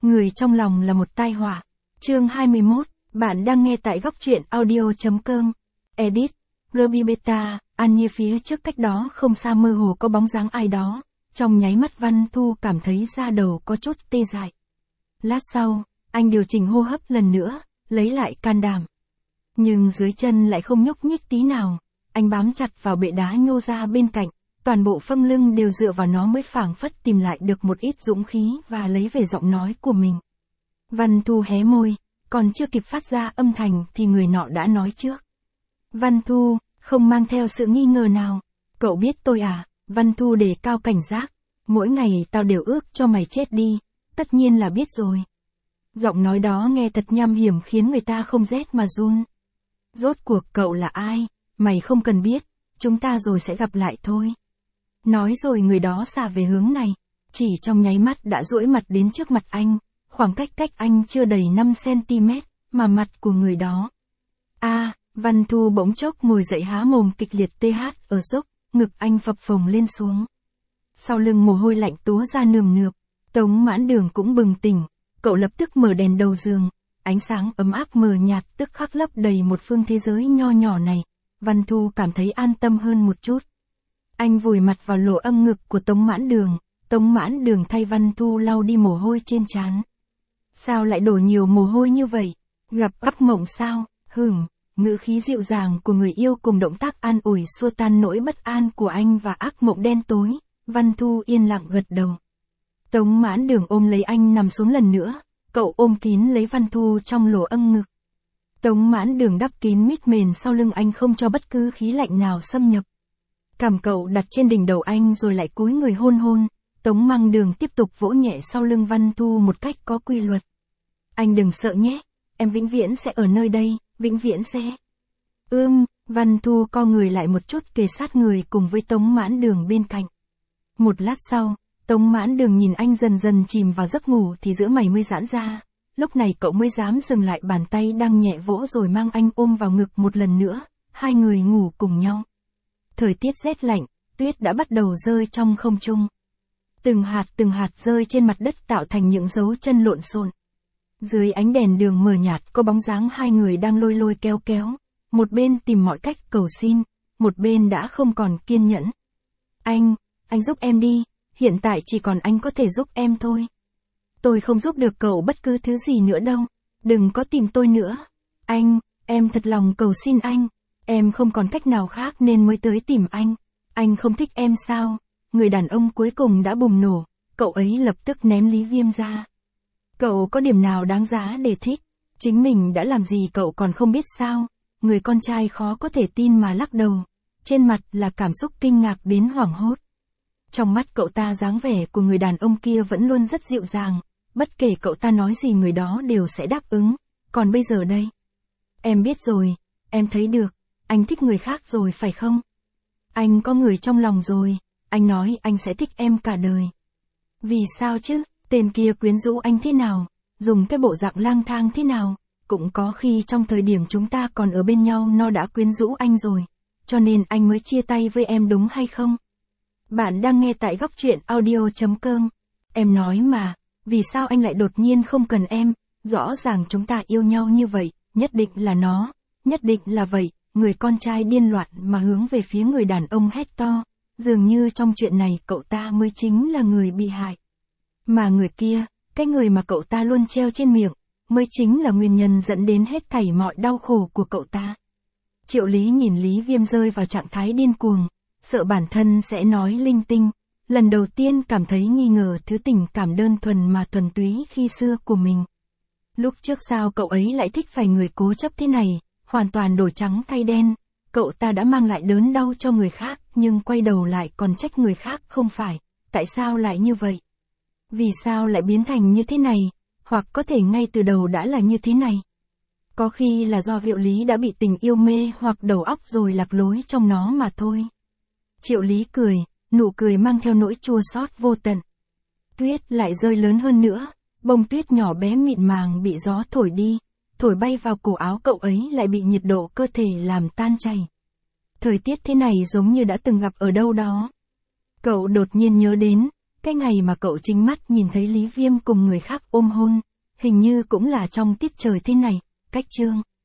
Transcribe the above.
Người trong lòng là một tai họa. Chương 21, bạn đang nghe tại góc truyện audio.com. Edit, Ruby Beta, Anya phía trước cách đó không xa mơ hồ có bóng dáng ai đó. Trong nháy mắt Văn Thu cảm thấy da đầu có chút tê dại. Lát sau, anh điều chỉnh hô hấp lần nữa, lấy lại can đảm. Nhưng dưới chân lại không nhúc nhích tí nào. Anh bám chặt vào bệ đá nhô ra bên cạnh, toàn bộ phâm lưng đều dựa vào nó mới phảng phất tìm lại được một ít dũng khí và lấy về giọng nói của mình. Văn Thu hé môi, còn chưa kịp phát ra âm thanh thì người nọ đã nói trước. Văn Thu, không mang theo sự nghi ngờ nào. Cậu biết tôi à? Văn Thu đề cao cảnh giác. Mỗi ngày tao đều ước cho mày chết đi. Tất nhiên là biết rồi. Giọng nói đó nghe thật nham hiểm khiến người ta không rét mà run. Rốt cuộc cậu là ai? Mày không cần biết. Chúng ta rồi sẽ gặp lại thôi. Nói rồi người đó xả về hướng này. Chỉ trong nháy mắt đã duỗi mặt đến trước mặt anh. Khoảng cách anh chưa đầy 5cm, mà mặt của người đó. Văn Thu bỗng chốc ngồi dậy há mồm kịch liệt TH ở dốc, ngực anh phập phồng lên xuống. Sau lưng mồ hôi lạnh túa ra nườm nượp, Tống Mãn Đường cũng bừng tỉnh, cậu lập tức mở đèn đầu giường, ánh sáng ấm áp mờ nhạt tức khắc lấp đầy một phương thế giới nho nhỏ này, Văn Thu cảm thấy an tâm hơn một chút. Anh vùi mặt vào lỗ âm ngực của Tống Mãn Đường thay Văn Thu lau đi mồ hôi trên trán. Sao lại đổ nhiều mồ hôi như vậy? Gặp ác mộng sao? Ngữ khí dịu dàng của người yêu cùng động tác an ủi xua tan nỗi bất an của anh và ác mộng đen tối, Văn Thu yên lặng gật đầu. Tống Mãn Đường ôm lấy anh nằm xuống lần nữa, cậu ôm kín lấy Văn Thu trong lỗ âm ngực. Tống Mãn Đường đắp kín mít mền sau lưng anh không cho bất cứ khí lạnh nào xâm nhập. Cằm cậu đặt trên đỉnh đầu anh rồi lại cúi người hôn. Tống Mãn Đường tiếp tục vỗ nhẹ sau lưng Văn Thu một cách có quy luật. Anh đừng sợ nhé, em vĩnh viễn sẽ ở nơi đây, vĩnh viễn sẽ. Văn Thu co người lại một chút kề sát người cùng với Tống Mãn Đường bên cạnh. Một lát sau, Tống Mãn Đường nhìn anh dần dần chìm vào giấc ngủ thì giữa mày mới giãn ra. Lúc này cậu mới dám dừng lại bàn tay đang nhẹ vỗ rồi mang anh ôm vào ngực một lần nữa, hai người ngủ cùng nhau. Thời tiết rét lạnh, tuyết đã bắt đầu rơi trong không trung. Từng hạt rơi trên mặt đất tạo thành những dấu chân lộn xộn. Dưới ánh đèn đường mờ nhạt có bóng dáng hai người đang lôi kéo. Một bên tìm mọi cách cầu xin, một bên đã không còn kiên nhẫn. Anh giúp em đi, hiện tại chỉ còn anh có thể giúp em thôi. Tôi không giúp được cậu bất cứ thứ gì nữa đâu, đừng có tìm tôi nữa. Em thật lòng cầu xin anh, em không còn cách nào khác nên mới tới tìm anh. Anh không thích em sao? Người đàn ông cuối cùng đã bùng nổ, cậu ấy lập tức ném Lý Viêm ra. Cậu có điểm nào đáng giá để thích? Chính mình đã làm gì cậu còn không biết sao? Người con trai khó có thể tin mà lắc đầu. Trên mặt là cảm xúc kinh ngạc đến hoảng hốt. Trong mắt cậu ta dáng vẻ của người đàn ông kia vẫn luôn rất dịu dàng. Bất kể cậu ta nói gì người đó đều sẽ đáp ứng. Còn bây giờ đây? Em biết rồi, em thấy được. Anh thích người khác rồi phải không? Anh có người trong lòng rồi. Anh nói anh sẽ thích em cả đời. Vì sao chứ? Tên kia quyến rũ anh thế nào? Dùng cái bộ dạng lang thang thế nào? Cũng có khi trong thời điểm chúng ta còn ở bên nhau nó đã quyến rũ anh rồi. Cho nên anh mới chia tay với em đúng hay không? Bạn đang nghe tại góc truyện audio.com. Em nói mà, vì sao anh lại đột nhiên không cần em? Rõ ràng chúng ta yêu nhau như vậy, nhất định là nó, nhất định là vậy. Người con trai điên loạn mà hướng về phía người đàn ông hét to. Dường như trong chuyện này cậu ta mới chính là người bị hại. Mà người kia, cái người mà cậu ta luôn treo trên miệng, mới chính là nguyên nhân dẫn đến hết thảy mọi đau khổ của cậu ta. Triệu Lý nhìn Lý Viêm rơi vào trạng thái điên cuồng, sợ bản thân sẽ nói linh tinh, lần đầu tiên cảm thấy nghi ngờ thứ tình cảm đơn thuần mà thuần túy khi xưa của mình. Lúc trước sao cậu ấy lại thích phải người cố chấp thế này, hoàn toàn đổi trắng thay đen, cậu ta đã mang lại đớn đau cho người khác nhưng quay đầu lại còn trách người khác không phải, tại sao lại như vậy? Vì sao lại biến thành như thế này, hoặc có thể ngay từ đầu đã là như thế này? Có khi là do Triệu Lý đã bị tình yêu mê hoặc đầu óc rồi lạc lối trong nó mà thôi. Triệu Lý cười, nụ cười mang theo nỗi chua xót vô tận. Tuyết lại rơi lớn hơn nữa, bông tuyết nhỏ bé mịn màng bị gió thổi đi, thổi bay vào cổ áo cậu ấy lại bị nhiệt độ cơ thể làm tan chảy. Thời tiết thế này giống như đã từng gặp ở đâu đó. Cậu đột nhiên nhớ đến, Cái ngày mà cậu chính mắt nhìn thấy Lý Viêm cùng người khác ôm hôn, hình như cũng là trong tiết trời thế này, cách chương.